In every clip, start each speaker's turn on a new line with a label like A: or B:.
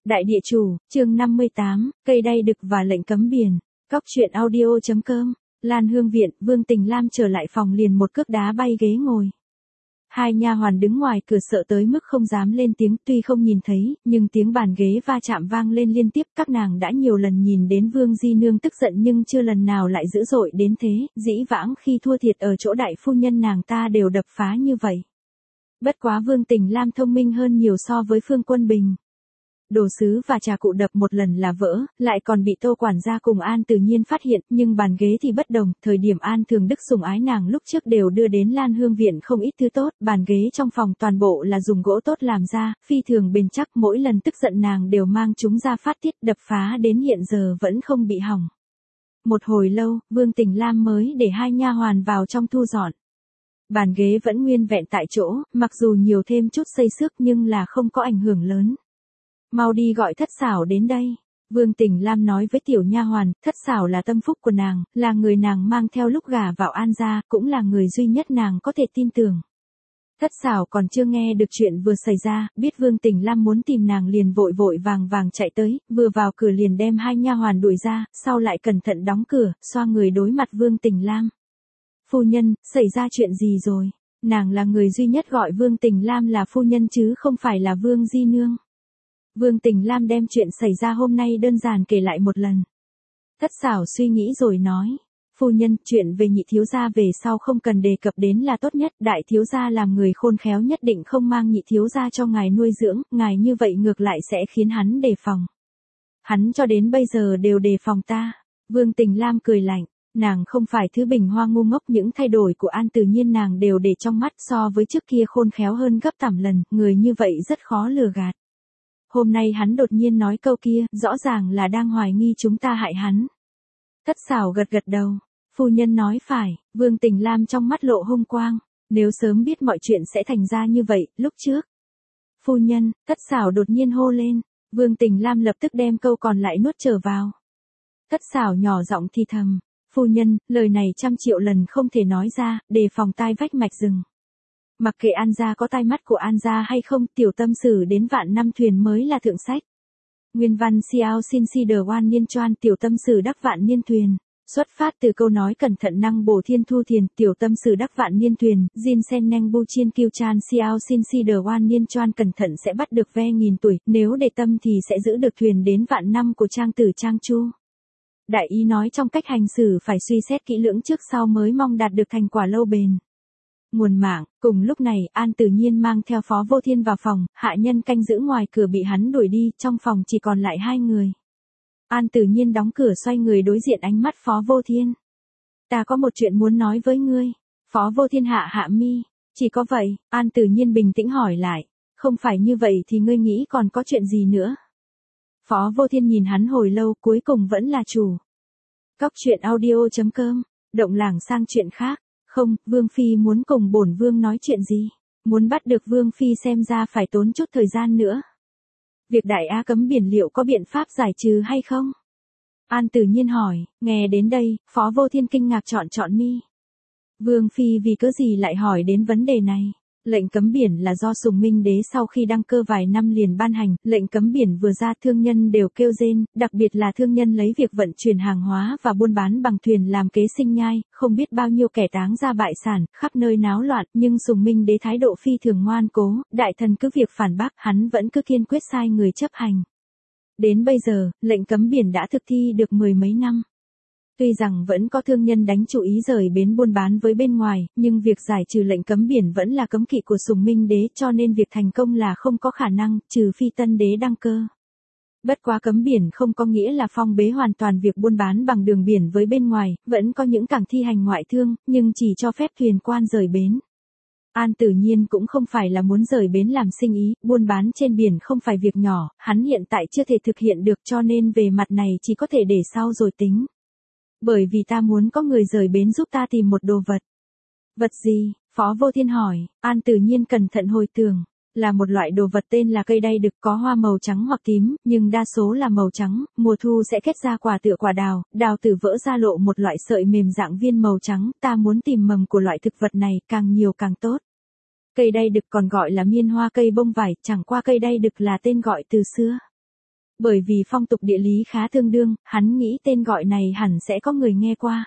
A: Đại địa chủ, chương 58, cây đay đực và lệnh cấm biển. Cóc truyện audio.com, Lan Hương viện, Vương Tình Lam trở lại phòng liền một cước đá bay ghế ngồi. Hai nha hoàn đứng ngoài cửa sợ tới mức không dám lên tiếng, tuy không nhìn thấy, nhưng tiếng bàn ghế va chạm vang lên liên tiếp. Các nàng đã nhiều lần nhìn đến Vương Di Nương tức giận nhưng chưa lần nào lại dữ dội đến thế, dĩ vãng khi thua thiệt ở chỗ đại phu nhân nàng ta đều đập phá như vậy. Bất quá Vương Tình Lam thông minh hơn nhiều so với Phương Quân Bình. Đồ sứ và trà cụ đập một lần là vỡ, lại còn bị Tô quản gia cùng An Tự Nhiên phát hiện, nhưng bàn ghế thì bất đồng, thời điểm An Thường Đức sủng ái nàng lúc trước đều đưa đến Lan Hương viện không ít thứ tốt, bàn ghế trong phòng toàn bộ là dùng gỗ tốt làm ra, phi thường bền chắc, mỗi lần tức giận nàng đều mang chúng ra phát tiết, đập phá đến hiện giờ vẫn không bị hỏng. Một hồi lâu, Vương Tình Lam mới để hai nha hoàn vào trong thu dọn. Bàn ghế vẫn nguyên vẹn tại chỗ, mặc dù nhiều thêm chút xây xước nhưng là không có ảnh hưởng lớn. Mau đi gọi Thất Xảo đến đây. Vương Tình Lam nói với tiểu nha hoàn, Thất Xảo là tâm phúc của nàng, là người nàng mang theo lúc gả vào An gia, cũng là người duy nhất nàng có thể tin tưởng. Thất Xảo còn chưa nghe được chuyện vừa xảy ra, biết Vương Tình Lam muốn tìm nàng liền vội vội vàng vàng chạy tới, vừa vào cửa liền đem hai nha hoàn đuổi ra, sau lại cẩn thận đóng cửa, xoa người đối mặt Vương Tình Lam. Phu nhân, xảy ra chuyện gì rồi? Nàng là người duy nhất gọi Vương Tình Lam là phu nhân chứ không phải là Vương Di Nương. Vương Tình Lam đem chuyện xảy ra hôm nay đơn giản kể lại một lần. Thất Xảo suy nghĩ rồi nói, phu nhân, chuyện về nhị thiếu gia về sau không cần đề cập đến là tốt nhất, đại thiếu gia làm người khôn khéo nhất định không mang nhị thiếu gia cho ngài nuôi dưỡng, ngài như vậy ngược lại sẽ khiến hắn đề phòng. Hắn cho đến bây giờ đều đề phòng ta. Vương Tình Lam cười lạnh. Nàng không phải thứ bình hoa ngu ngốc, những thay đổi của An Tự Nhiên nàng đều để trong mắt, so với trước kia khôn khéo hơn gấp trăm lần, người như vậy rất khó lừa gạt. Hôm nay hắn đột nhiên nói câu kia, rõ ràng là đang hoài nghi chúng ta hại hắn. Thất Xảo gật gật đầu, phu nhân nói phải. Vương Tình Lam trong mắt lộ hung quang, nếu sớm biết mọi chuyện sẽ thành ra như vậy, lúc trước. Phu nhân, Thất Xảo đột nhiên hô lên, Vương Tình Lam lập tức đem câu còn lại nuốt trở vào. Thất Xảo nhỏ giọng thì thầm, phu nhân, lời này 100 triệu lần không thể nói ra, đề phòng tai vách mạch rừng. Mặc kệ An gia có tai mắt của An gia hay không, tiểu tâm sử đến vạn năm thuyền mới là thượng sách. Nguyên văn Xiao Xin Si Đờ Oan Niên Choan, tiểu tâm sử đắc vạn niên thuyền. Xuất phát từ câu nói cẩn thận năng bổ thiên thu thiền, tiểu tâm sử đắc vạn niên thuyền, Jin Sen Neng Bu Chiên Kiêu Chan Xiao Xin Si Đờ Oan Niên Choan, cẩn thận sẽ bắt được ve nghìn tuổi, nếu để tâm thì sẽ giữ được thuyền đến vạn năm của trang tử Trang Chu. Đại ý nói trong cách hành xử phải suy xét kỹ lưỡng trước sau mới mong đạt được thành quả lâu bền. Nguồn mạng, cùng lúc này, An Tự Nhiên mang theo Phó Vô Thiên vào phòng, hạ nhân canh giữ ngoài cửa bị hắn đuổi đi, trong phòng chỉ còn lại hai người. An Tự Nhiên đóng cửa xoay người đối diện ánh mắt Phó Vô Thiên. Ta có một chuyện muốn nói với ngươi. Phó Vô Thiên hạ hạ mi. Chỉ có vậy, An Tự Nhiên bình tĩnh hỏi lại. Không phải như vậy thì ngươi nghĩ còn có chuyện gì nữa? Phó Vô Thiên nhìn hắn hồi lâu, cuối cùng vẫn là chủ. Cóc truyện audio.com, động lảng sang chuyện khác. Không, Vương Phi muốn cùng bổn Vương nói chuyện gì? Muốn bắt được Vương Phi xem ra phải tốn chút thời gian nữa. Việc đại á cấm biển liệu có biện pháp giải trừ hay không? An Tự Nhiên hỏi, nghe đến đây, Phó Vô Thiên kinh ngạc trọn mi. Vương Phi vì cớ gì lại hỏi đến vấn đề này? Lệnh cấm biển là do Sùng Minh Đế sau khi đăng cơ vài năm liền ban hành, lệnh cấm biển vừa ra thương nhân đều kêu rên, đặc biệt là thương nhân lấy việc vận chuyển hàng hóa và buôn bán bằng thuyền làm kế sinh nhai, không biết bao nhiêu kẻ táng ra bại sản, khắp nơi náo loạn, nhưng Sùng Minh Đế thái độ phi thường ngoan cố, đại thần cứ việc phản bác, hắn vẫn cứ kiên quyết sai người chấp hành. Đến bây giờ, lệnh cấm biển đã thực thi được 10 mấy năm. Tuy rằng vẫn có thương nhân đánh chủ ý rời bến buôn bán với bên ngoài, nhưng việc giải trừ lệnh cấm biển vẫn là cấm kỵ của Sùng Minh Đế, cho nên việc thành công là không có khả năng, trừ phi tân đế đăng cơ. Bất quá cấm biển không có nghĩa là phong bế hoàn toàn việc buôn bán bằng đường biển với bên ngoài, vẫn có những cảng thi hành ngoại thương, nhưng chỉ cho phép thuyền quan rời bến. An Tự Nhiên cũng không phải là muốn rời bến làm sinh ý, buôn bán trên biển không phải việc nhỏ, hắn hiện tại chưa thể thực hiện được, cho nên về mặt này chỉ có thể để sau rồi tính. Bởi vì ta muốn có người rời bến giúp ta tìm một đồ vật. Vật gì? Phó Vô Thiên hỏi. An Tự Nhiên cẩn thận hồi tưởng. Là một loại đồ vật tên là cây đay đực, có hoa màu trắng hoặc tím, nhưng đa số là màu trắng, mùa thu sẽ kết ra quả tựa quả đào, đào tử vỡ ra lộ một loại sợi mềm dạng viên màu trắng, ta muốn tìm mầm của loại thực vật này, càng nhiều càng tốt. Cây đay đực còn gọi là miên hoa cây bông vải, chẳng qua cây đay đực là tên gọi từ xưa. Bởi vì phong tục địa lý khá tương đương, hắn nghĩ tên gọi này hẳn sẽ có người nghe qua.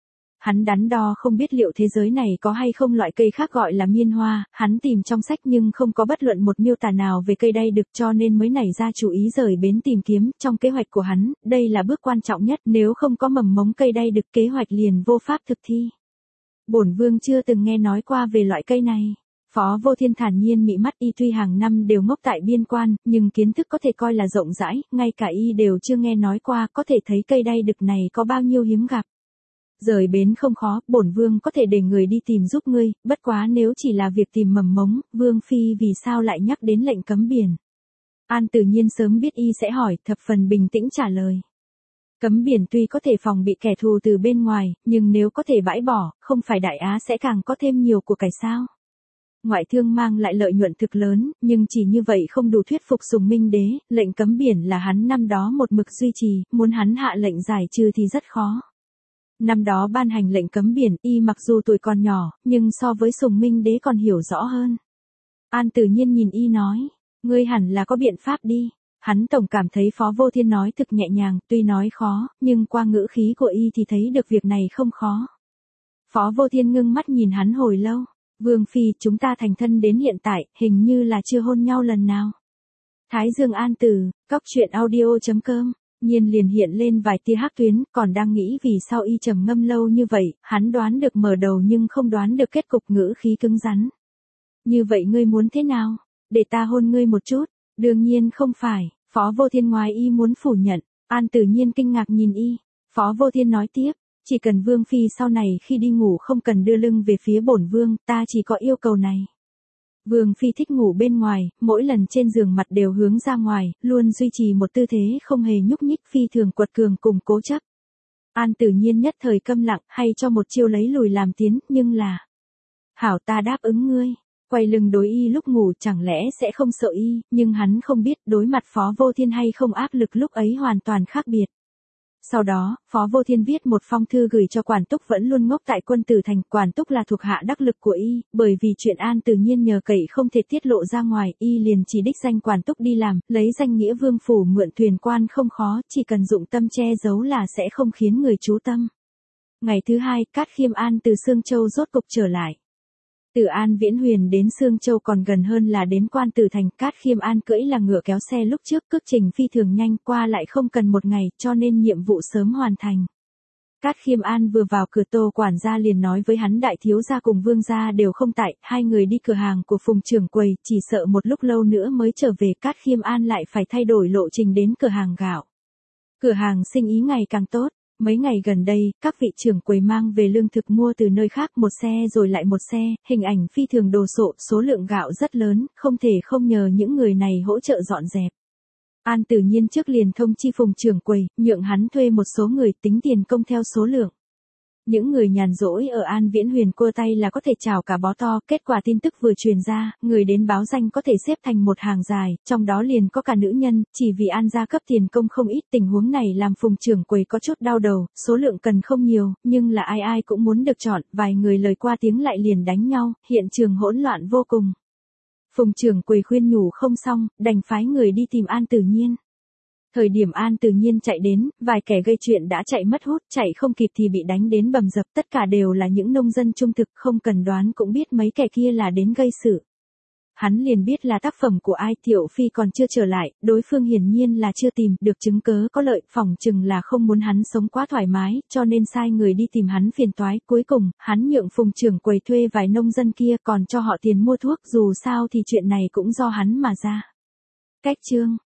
A: Hắn đắn đo không biết liệu thế giới này có hay không loại cây khác gọi là miên hoa, hắn tìm trong sách nhưng không có bất luận một miêu tả nào về cây đay đực cho nên mới nảy ra chủ ý rời bến tìm kiếm. Trong kế hoạch của hắn, đây là bước quan trọng nhất, nếu không có mầm mống cây đay đực kế hoạch liền vô pháp thực thi. Bổn vương chưa từng nghe nói qua về loại cây này. Phó Vô Thiên thản nhiên mị mắt, y tuy hàng năm đều ngốc tại biên quan, nhưng kiến thức có thể coi là rộng rãi, ngay cả y đều chưa nghe nói qua, có thể thấy cây đay đực này có bao nhiêu hiếm gặp. Rời bến không khó, bổn vương có thể để người đi tìm giúp ngươi, bất quá nếu chỉ là việc tìm mầm mống, vương phi vì sao lại nhắc đến lệnh cấm biển. An Tử Nhiên sớm biết y sẽ hỏi, thập phần bình tĩnh trả lời. Cấm biển tuy có thể phòng bị kẻ thù từ bên ngoài, nhưng nếu có thể bãi bỏ, không phải Đại Á sẽ càng có thêm nhiều của cải sao. Ngoại thương mang lại lợi nhuận thực lớn, nhưng chỉ như vậy không đủ thuyết phục Sùng Minh Đế, lệnh cấm biển là hắn năm đó một mực duy trì, muốn hắn hạ lệnh giải trừ thì rất khó. Năm đó ban hành lệnh cấm biển, y mặc dù tuổi còn nhỏ, nhưng so với Sùng Minh Đế còn hiểu rõ hơn. An Tử Nhiên nhìn y nói, ngươi hẳn là có biện pháp đi. Hắn tổng cảm thấy Phó Vô Thiên nói thực nhẹ nhàng, tuy nói khó, nhưng qua ngữ khí của y thì thấy được việc này không khó. Phó Vô Thiên ngưng mắt nhìn hắn hồi lâu. Vương phi, chúng ta thành thân đến hiện tại, hình như là chưa hôn nhau lần nào. Thái Dương An Tử, cóc.audio.com. Nhiên liền hiện lên vài tia hắc tuyến, còn đang nghĩ vì sao y trầm ngâm lâu như vậy, hắn đoán được mở đầu nhưng không đoán được kết cục, ngữ khí cứng rắn. Như vậy ngươi muốn thế nào? Để ta hôn ngươi một chút? Đương nhiên không phải, Phó Vô Thiên ngoài y muốn phủ nhận. An Tử Nhiên kinh ngạc nhìn y. Phó Vô Thiên nói tiếp, chỉ cần vương phi sau này khi đi ngủ không cần đưa lưng về phía bổn vương, ta chỉ có yêu cầu này. Vương phi thích ngủ bên ngoài, mỗi lần trên giường mặt đều hướng ra ngoài, luôn duy trì một tư thế không hề nhúc nhích, phi thường quật cường cùng cố chấp. An Tử Nhiên nhất thời câm lặng, hay cho một chiêu lấy lùi làm tiến, nhưng là hảo, ta đáp ứng ngươi. Quay lưng đối y lúc ngủ chẳng lẽ sẽ không sợ y, nhưng hắn không biết đối mặt Phó Vô Thiên hay không áp lực lúc ấy hoàn toàn khác biệt. Sau đó, Phó Vô Thiên viết một phong thư gửi cho Quản Túc vẫn luôn ngốc tại Quân Tử Thành. Quản Túc là thuộc hạ đắc lực của y, bởi vì chuyện An Tử Nhiên nhờ cậy không thể tiết lộ ra ngoài, y liền chỉ đích danh Quản Túc đi làm, lấy danh nghĩa vương phủ mượn thuyền quan không khó, chỉ cần dụng tâm che giấu là sẽ không khiến người chú tâm. Ngày thứ hai, Cát Khiêm An từ Sương Châu rốt cục trở lại. Từ An Viễn Huyền đến Sương Châu còn gần hơn là đến Quan Tử Thành. Cát Khiêm An cưỡi là ngựa kéo xe lúc trước, cước trình phi thường nhanh, qua lại không cần một ngày, cho nên nhiệm vụ sớm hoàn thành. Cát Khiêm An vừa vào cửa, Tô quản gia liền nói với hắn đại thiếu gia cùng vương gia đều không tại, hai người đi cửa hàng của Phùng trưởng quầy, chỉ sợ một lúc lâu nữa mới trở về. Cát Khiêm An lại phải thay đổi lộ trình đến cửa hàng gạo. Cửa hàng sinh ý ngày càng tốt. Mấy ngày gần đây, các vị trưởng quầy mang về lương thực mua từ nơi khác, một xe rồi lại một xe, hình ảnh phi thường đồ sộ, số lượng gạo rất lớn, không thể không nhờ những người này hỗ trợ dọn dẹp. An Tử Nhiên trước liền thông chi Phùng trưởng quầy, nhượng hắn thuê một số người tính tiền công theo số lượng. Những người nhàn rỗi ở An Viễn Huyền cua tay là có thể chào cả bó to, kết quả tin tức vừa truyền ra, người đến báo danh có thể xếp thành một hàng dài, trong đó liền có cả nữ nhân, chỉ vì An gia cấp tiền công không ít. Tình huống này làm Phùng trưởng quầy có chút đau đầu, số lượng cần không nhiều, nhưng là ai ai cũng muốn được chọn, vài người lời qua tiếng lại liền đánh nhau, hiện trường hỗn loạn vô cùng. Phùng trưởng quầy khuyên nhủ không xong, đành phái người đi tìm An Tử Nhiên. Thời điểm An Tử Nhiên chạy đến, vài kẻ gây chuyện đã chạy mất hút, chạy không kịp thì bị đánh đến bầm dập, tất cả đều là những nông dân trung thực, không cần đoán cũng biết mấy kẻ kia là đến gây sự. Hắn liền biết là tác phẩm của ai. Tiểu Phi còn chưa trở lại, đối phương hiển nhiên là chưa tìm được chứng cớ có lợi, phỏng chừng là không muốn hắn sống quá thoải mái, cho nên sai người đi tìm hắn phiền toái. Cuối cùng, hắn nhượng Phùng trưởng quầy thuê vài nông dân kia, còn cho họ tiền mua thuốc, dù sao thì chuyện này cũng do hắn mà ra. Cách chương